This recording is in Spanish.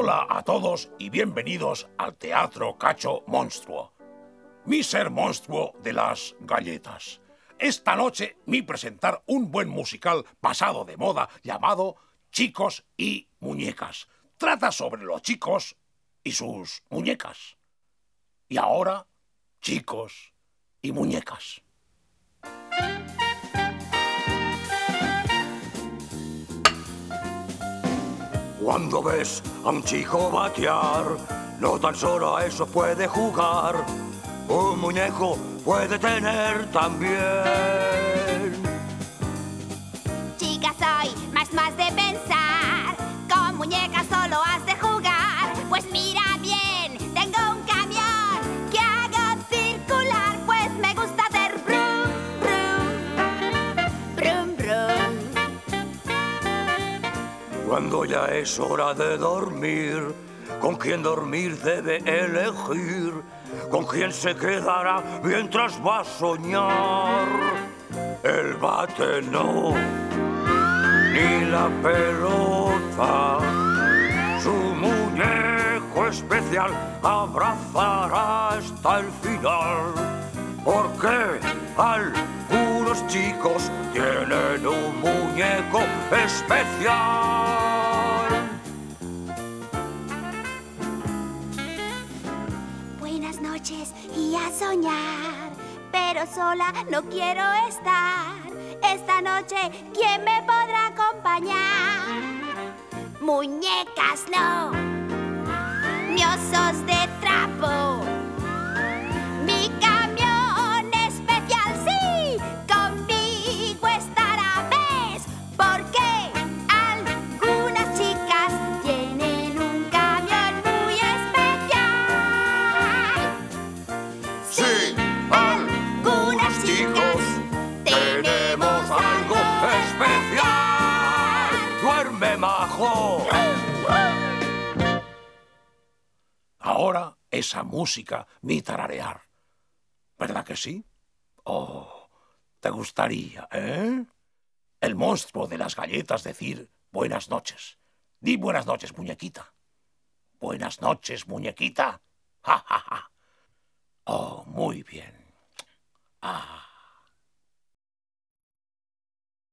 Hola a todos y bienvenidos al Teatro Cacho Monstruo. Mi ser monstruo de las galletas. Esta noche mi presentar un buen musical pasado de moda llamado Chicos y Muñecas. Trata sobre los chicos y sus muñecas. Y ahora, chicos y muñecas. Cuando ves a un chico batear, no tan solo a eso puede jugar, un muñeco puede tener también. Chica soy, más de pensar, con muñecas solo has de jugar. Pues mira bien, tengo un camión que hago circular, pues me gusta hacer brum, brum, brum, brum. Cuando ya es hora de dormir, con quién dormir debe elegir, con quién se quedará mientras va a soñar. El bate no, ni la pelota, su muñeco especial abrazará hasta el final, porque algunos chicos tienen un muñeco especial. Buenas noches y a soñar, pero sola no quiero estar. Esta noche, ¿quién me podrá acompañar? Muñecas no, ni osos de trapo. Mi camión especial sí, conmigo estará, ¿ves? Porque algunas chicas tienen un camión muy especial. Sí, algunos chicos tenemos algo especial. Duerme, majo. Ahora esa música, mi tararear. ¿Verdad que sí? Oh, ¿te gustaría, eh? El monstruo de las galletas decir buenas noches. Di buenas noches, muñequita. Buenas noches, muñequita. Ja, ja, ja. Oh, muy bien. Ah.